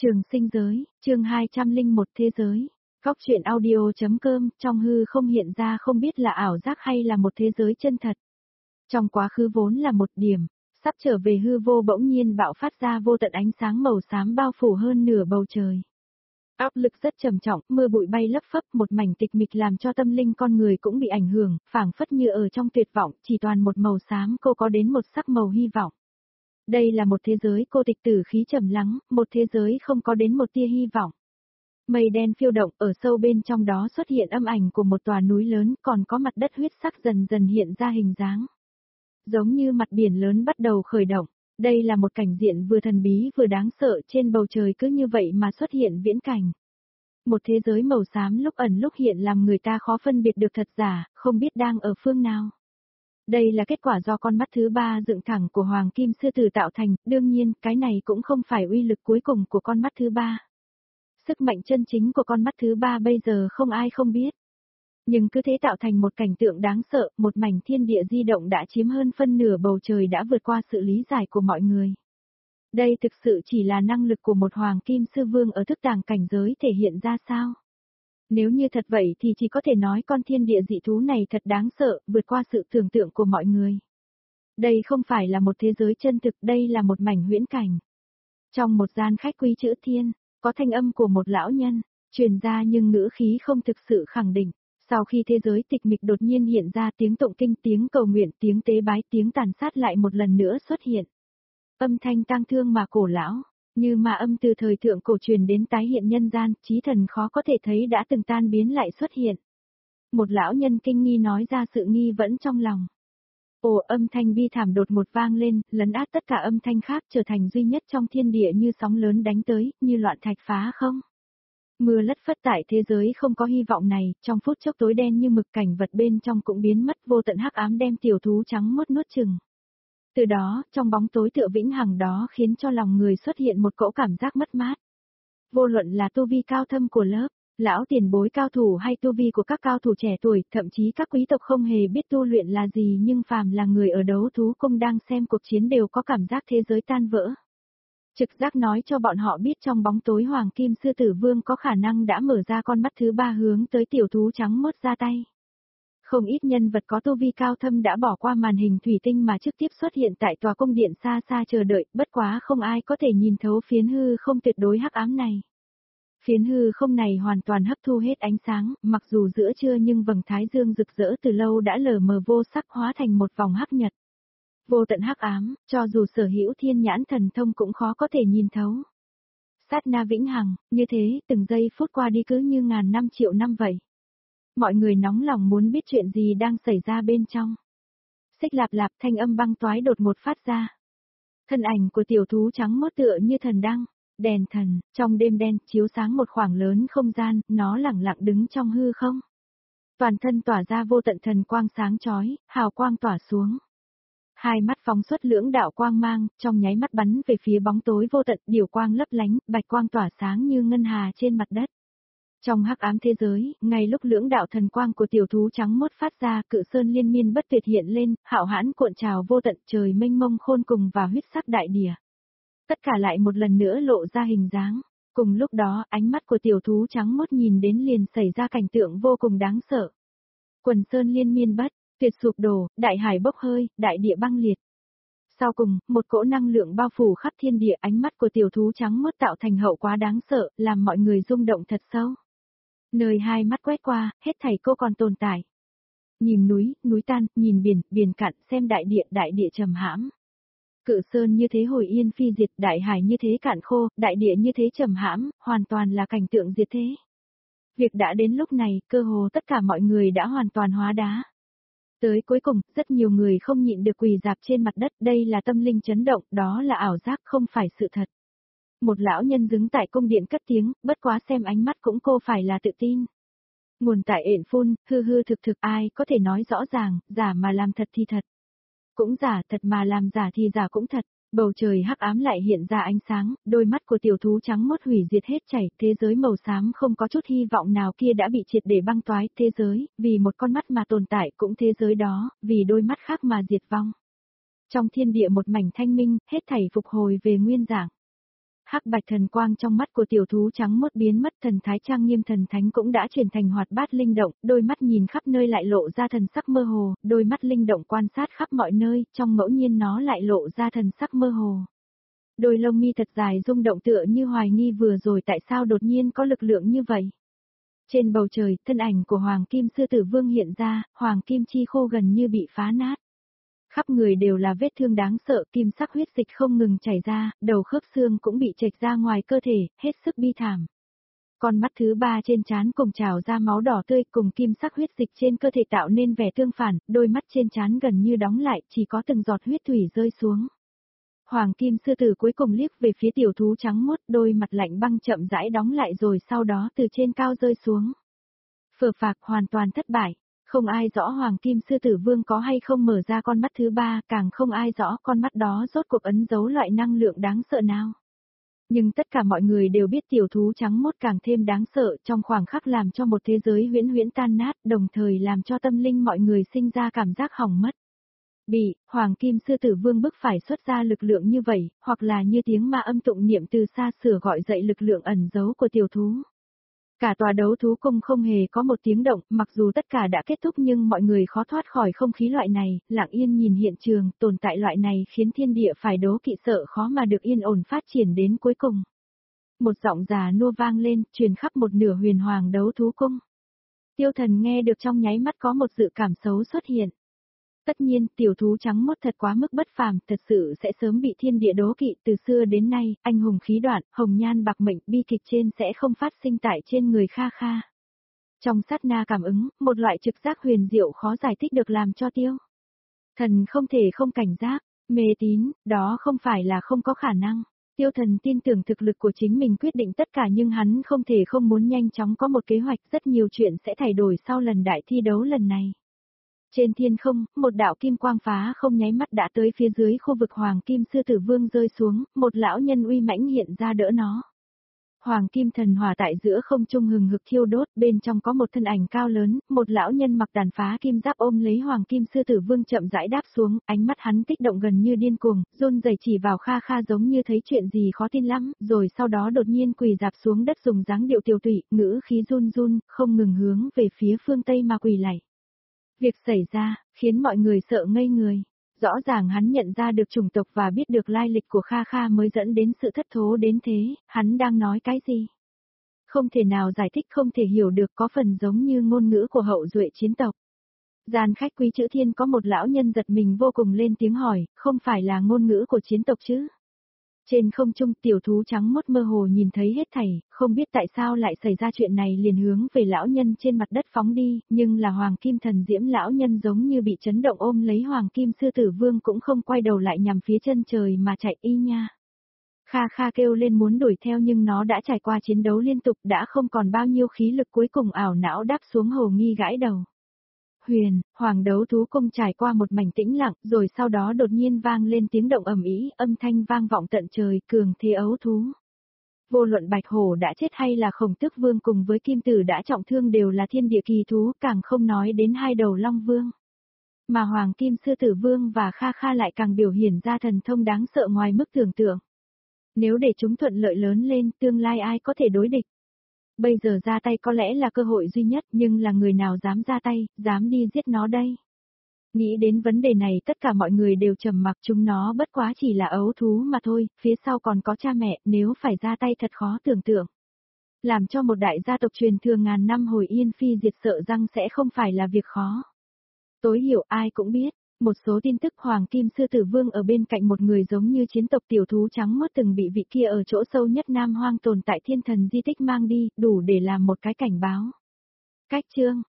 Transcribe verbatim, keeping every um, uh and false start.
Trường sinh giới, chương hai trăm lẻ một thế giới. Góc truyện audio.com, trong hư không hiện ra không biết là ảo giác hay là một thế giới chân thật. Trong quá khứ vốn là một điểm, sắp trở về hư vô bỗng nhiên bạo phát ra vô tận ánh sáng màu xám bao phủ hơn nửa bầu trời. Áp lực rất trầm trọng, mưa bụi bay lấp phấp, một mảnh tịch mịch làm cho tâm linh con người cũng bị ảnh hưởng, phảng phất như ở trong tuyệt vọng, chỉ toàn một màu xám cô có đến một sắc màu hy vọng. Đây là một thế giới cô tịch tử khí trầm lắng, một thế giới không có đến một tia hy vọng. Mây đen phiêu động, ở sâu bên trong đó xuất hiện âm ảnh của một tòa núi lớn, còn có mặt đất huyết sắc dần dần hiện ra hình dáng. Giống như mặt biển lớn bắt đầu khởi động, đây là một cảnh diện vừa thần bí vừa đáng sợ, trên bầu trời cứ như vậy mà xuất hiện viễn cảnh. Một thế giới màu xám lúc ẩn lúc hiện làm người ta khó phân biệt được thật giả, không biết đang ở phương nào. Đây là kết quả do con mắt thứ ba dựng thẳng của Hoàng Kim Sư Tử tạo thành, đương nhiên, cái này cũng không phải uy lực cuối cùng của con mắt thứ ba. Sức mạnh chân chính của con mắt thứ ba bây giờ không ai không biết. Nhưng cứ thế tạo thành một cảnh tượng đáng sợ, một mảnh thiên địa di động đã chiếm hơn phân nửa bầu trời đã vượt qua sự lý giải của mọi người. Đây thực sự chỉ là năng lực của một Hoàng Kim Sư Vương ở thức tàng cảnh giới thể hiện ra sao? Nếu như thật vậy thì chỉ có thể nói con thiên địa dị thú này thật đáng sợ, vượt qua sự tưởng tượng của mọi người. Đây không phải là một thế giới chân thực, đây là một mảnh huyễn cảnh. Trong một gian khách quý chữ thiên, có thanh âm của một lão nhân, truyền ra nhưng ngữ khí không thực sự khẳng định. Sau khi thế giới tịch mịch đột nhiên hiện ra tiếng tụng kinh, tiếng cầu nguyện, tiếng tế bái, tiếng tàn sát lại một lần nữa xuất hiện. Âm thanh tang thương mà cổ lão. Như mà âm từ thời thượng cổ truyền đến tái hiện nhân gian, chí thần khó có thể thấy đã từng tan biến lại xuất hiện. Một lão nhân kinh nghi nói ra sự nghi vẫn trong lòng. Ồ, âm thanh bi thảm đột một vang lên, lấn át tất cả âm thanh khác trở thành duy nhất trong thiên địa như sóng lớn đánh tới, như loạn thạch phá không. Mưa lất phất tại thế giới không có hy vọng này, trong phút chốc tối đen như mực cảnh vật bên trong cũng biến mất, vô tận hắc ám đem tiểu thú trắng mốt nuốt chừng. Từ đó, trong bóng tối tựa vĩnh hằng đó khiến cho lòng người xuất hiện một cỗ cảm giác mất mát. Vô luận là tu vi cao thâm của lớp, lão tiền bối cao thủ hay tu vi của các cao thủ trẻ tuổi, thậm chí các quý tộc không hề biết tu luyện là gì nhưng phàm là người ở đấu thú cung đang xem cuộc chiến đều có cảm giác thế giới tan vỡ. Trực giác nói cho bọn họ biết trong bóng tối Hoàng Kim Sư Tử Vương có khả năng đã mở ra con mắt thứ ba hướng tới tiểu thú trắng mốt ra tay. Không ít nhân vật có tu vi cao thâm đã bỏ qua màn hình thủy tinh mà trực tiếp xuất hiện tại tòa cung điện xa xa chờ đợi, bất quá không ai có thể nhìn thấu phiến hư không tuyệt đối hắc ám này. Phiến hư không này hoàn toàn hấp thu hết ánh sáng, mặc dù giữa trưa nhưng vầng thái dương rực rỡ từ lâu đã lờ mờ vô sắc hóa thành một vòng hắc nhật. Vô tận hắc ám, cho dù sở hữu thiên nhãn thần thông cũng khó có thể nhìn thấu. Sát na vĩnh hằng, như thế, từng giây phút qua đi cứ như ngàn năm triệu năm vậy. Mọi người nóng lòng muốn biết chuyện gì đang xảy ra bên trong. Xích lạp lạp thanh âm băng toái đột một phát ra. Thân ảnh của tiểu thú trắng mốt tựa như thần đăng, đèn thần, trong đêm đen chiếu sáng một khoảng lớn không gian, nó lẳng lặng đứng trong hư không. Toàn thân tỏa ra vô tận thần quang sáng chói, hào quang tỏa xuống. Hai mắt phóng xuất lưỡng đạo quang mang, trong nháy mắt bắn về phía bóng tối vô tận, điều quang lấp lánh, bạch quang tỏa sáng như ngân hà trên mặt đất. Trong hắc ám thế giới, ngay lúc lưỡng đạo thần quang của tiểu thú trắng mốt phát ra, cự sơn liên miên bất tuyệt hiện lên, hạo hãn cuộn trào vô tận trời mênh mông khôn cùng và huyết sắc đại địa. Tất cả lại một lần nữa lộ ra hình dáng. Cùng lúc đó, ánh mắt của tiểu thú trắng mốt nhìn đến liền xảy ra cảnh tượng vô cùng đáng sợ. Quần sơn liên miên bất tuyệt sụp đổ, đại hải bốc hơi, đại địa băng liệt. Sau cùng, một cỗ năng lượng bao phủ khắp thiên địa, ánh mắt của tiểu thú trắng mốt tạo thành hậu quá đáng sợ, làm mọi người rung động thật sâu. Nơi hai mắt quét qua, hết thảy cô còn tồn tại. Nhìn núi, núi tan, nhìn biển, biển cạn, xem đại địa, đại địa trầm hãm. Cự sơn như thế hồi yên phi diệt, đại hải như thế cạn khô, đại địa như thế trầm hãm, hoàn toàn là cảnh tượng diệt thế. Việc đã đến lúc này, cơ hồ tất cả mọi người đã hoàn toàn hóa đá. Tới cuối cùng, rất nhiều người không nhịn được quỳ dạp trên mặt đất, đây là tâm linh chấn động, đó là ảo giác, không phải sự thật. Một lão nhân đứng tại cung điện cất tiếng, bất quá xem ánh mắt cũng cô phải là tự tin. Nguồn tại ện phun, hư hư thực thực ai có thể nói rõ ràng, giả mà làm thật thì thật. Cũng giả, thật mà làm giả thì giả cũng thật. Bầu trời hắc ám lại hiện ra ánh sáng, đôi mắt của tiểu thú trắng mốt hủy diệt hết chảy, thế giới màu xám không có chút hy vọng nào kia đã bị triệt để băng toái, thế giới, vì một con mắt mà tồn tại cũng thế giới đó, vì đôi mắt khác mà diệt vong. Trong thiên địa một mảnh thanh minh, hết thảy phục hồi về nguyên dạng. Hắc bạch thần quang trong mắt của tiểu thú trắng mốt biến mất, thần thái trang nghiêm thần thánh cũng đã chuyển thành hoạt bát linh động, đôi mắt nhìn khắp nơi lại lộ ra thần sắc mơ hồ, đôi mắt linh động quan sát khắp mọi nơi, trong ngẫu nhiên nó lại lộ ra thần sắc mơ hồ. Đôi lông mi thật dài rung động tựa như hoài nghi vừa rồi tại sao đột nhiên có lực lượng như vậy. Trên bầu trời, thân ảnh của Hoàng Kim Sư Tử Vương hiện ra, Hoàng Kim chi khô gần như bị phá nát. Khắp người đều là vết thương đáng sợ, kim sắc huyết dịch không ngừng chảy ra, đầu khớp xương cũng bị chệch ra ngoài cơ thể, hết sức bi thảm. Con mắt thứ ba trên trán cùng trào ra máu đỏ tươi cùng kim sắc huyết dịch trên cơ thể tạo nên vẻ tương phản, đôi mắt trên trán gần như đóng lại, chỉ có từng giọt huyết thủy rơi xuống. Hoàng Kim Sư Tử cuối cùng liếc về phía tiểu thú trắng muốt, đôi mặt lạnh băng chậm rãi đóng lại rồi sau đó từ trên cao rơi xuống. Phờ phạc hoàn toàn thất bại. Không ai rõ Hoàng Kim Sư Tử Vương có hay không mở ra con mắt thứ ba, càng không ai rõ con mắt đó rốt cuộc ấn dấu loại năng lượng đáng sợ nào. Nhưng tất cả mọi người đều biết tiểu thú trắng mốt càng thêm đáng sợ, trong khoảng khắc làm cho một thế giới huyễn huyễn tan nát, đồng thời làm cho tâm linh mọi người sinh ra cảm giác hỏng mất. Bị, Hoàng Kim Sư Tử Vương bức phải xuất ra lực lượng như vậy, hoặc là như tiếng ma âm tụng niệm từ xa sửa gọi dậy lực lượng ẩn giấu của tiểu thú. Cả tòa đấu thú cung không hề có một tiếng động, mặc dù tất cả đã kết thúc nhưng mọi người khó thoát khỏi không khí loại này, lặng yên nhìn hiện trường, tồn tại loại này khiến thiên địa phải đố kỵ sợ khó mà được yên ổn phát triển đến cuối cùng. Một giọng già nua vang lên, truyền khắp một nửa huyền hoàng đấu thú cung. Tiêu Thần nghe được trong nháy mắt có một dự cảm xấu xuất hiện. Tất nhiên, tiểu thú trắng mốt thật quá mức bất phàm, thật sự sẽ sớm bị thiên địa đố kỵ, từ xưa đến nay, anh hùng khí đoạn, hồng nhan bạc mệnh, bi kịch trên sẽ không phát sinh tại trên người Kha Kha. Trong sát na cảm ứng, một loại trực giác huyền diệu khó giải thích được làm cho Tiêu Thần không thể không cảnh giác, mê tín, đó không phải là không có khả năng. Tiêu Thần tin tưởng thực lực của chính mình quyết định tất cả nhưng hắn không thể không muốn nhanh chóng có một kế hoạch, rất nhiều chuyện sẽ thay đổi sau lần đại thi đấu lần này. Trên thiên không, một đạo kim quang phá không nháy mắt đã tới phía dưới khu vực Hoàng Kim Sư Tử Vương rơi xuống, một lão nhân uy mãnh hiện ra đỡ nó. Hoàng Kim thần hỏa tại giữa không trung hừng hực thiêu đốt, bên trong có một thân ảnh cao lớn, một lão nhân mặc đàn phá kim giáp ôm lấy Hoàng Kim Sư Tử Vương chậm rãi đáp xuống, ánh mắt hắn kích động gần như điên cuồng, run rẩy chỉ vào Kha Kha giống như thấy chuyện gì khó tin lắm, rồi sau đó đột nhiên quỳ dạp xuống đất dùng dáng điệu tiểu tụy, ngữ khí run run, không ngừng hướng về phía phương Tây mà quỳ lạy. Việc xảy ra, khiến mọi người sợ ngây người. Rõ ràng hắn nhận ra được chủng tộc và biết được lai lịch của Kha Kha mới dẫn đến sự thất thố đến thế, hắn đang nói cái gì? Không thể nào giải thích, không thể hiểu được, có phần giống như ngôn ngữ của hậu duệ chiến tộc. Gian khách quý chữ thiên có một lão nhân giật mình vô cùng lên tiếng hỏi, không phải là ngôn ngữ của chiến tộc chứ? Trên không trung tiểu thú trắng mốt mơ hồ nhìn thấy hết thảy, không biết tại sao lại xảy ra chuyện này liền hướng về lão nhân trên mặt đất phóng đi, nhưng là Hoàng Kim thần diễm lão nhân giống như bị chấn động ôm lấy Hoàng Kim Sư Tử Vương cũng không quay đầu lại nhằm phía chân trời mà chạy y nha. Kha Kha kêu lên muốn đuổi theo nhưng nó đã trải qua chiến đấu liên tục đã không còn bao nhiêu khí lực cuối cùng ảo não đáp xuống hồ nghi gãi đầu. Huyền, Hoàng đấu thú cung trải qua một mảnh tĩnh lặng, rồi sau đó đột nhiên vang lên tiếng động ầm ĩ, âm thanh vang vọng tận trời, cường thế ấu thú. Vô luận Bạch Hổ đã chết hay là Khổng Tước Vương cùng với Kim Tử đã trọng thương đều là thiên địa kỳ thú, càng không nói đến hai đầu Long Vương. Mà Hoàng Kim Sư Tử Vương và Kha Kha lại càng biểu hiện ra thần thông đáng sợ ngoài mức tưởng tượng. Nếu để chúng thuận lợi lớn lên, tương lai ai có thể đối địch? Bây giờ ra tay có lẽ là cơ hội duy nhất, nhưng là người nào dám ra tay, dám đi giết nó đây? Nghĩ đến vấn đề này tất cả mọi người đều trầm mặc, chúng nó bất quá chỉ là ấu thú mà thôi, phía sau còn có cha mẹ, nếu phải ra tay thật khó tưởng tượng. Làm cho một đại gia tộc truyền thừa ngàn năm hồi yên phi diệt sợ rằng sẽ không phải là việc khó. Tối hiểu ai cũng biết. Một số tin tức Hoàng Kim Sư Tử Vương ở bên cạnh một người giống như chiến tộc tiểu thú trắng mốt từng bị vị kia ở chỗ sâu nhất Nam Hoang tồn tại thiên thần di tích mang đi, đủ để làm một cái cảnh báo. Cách chương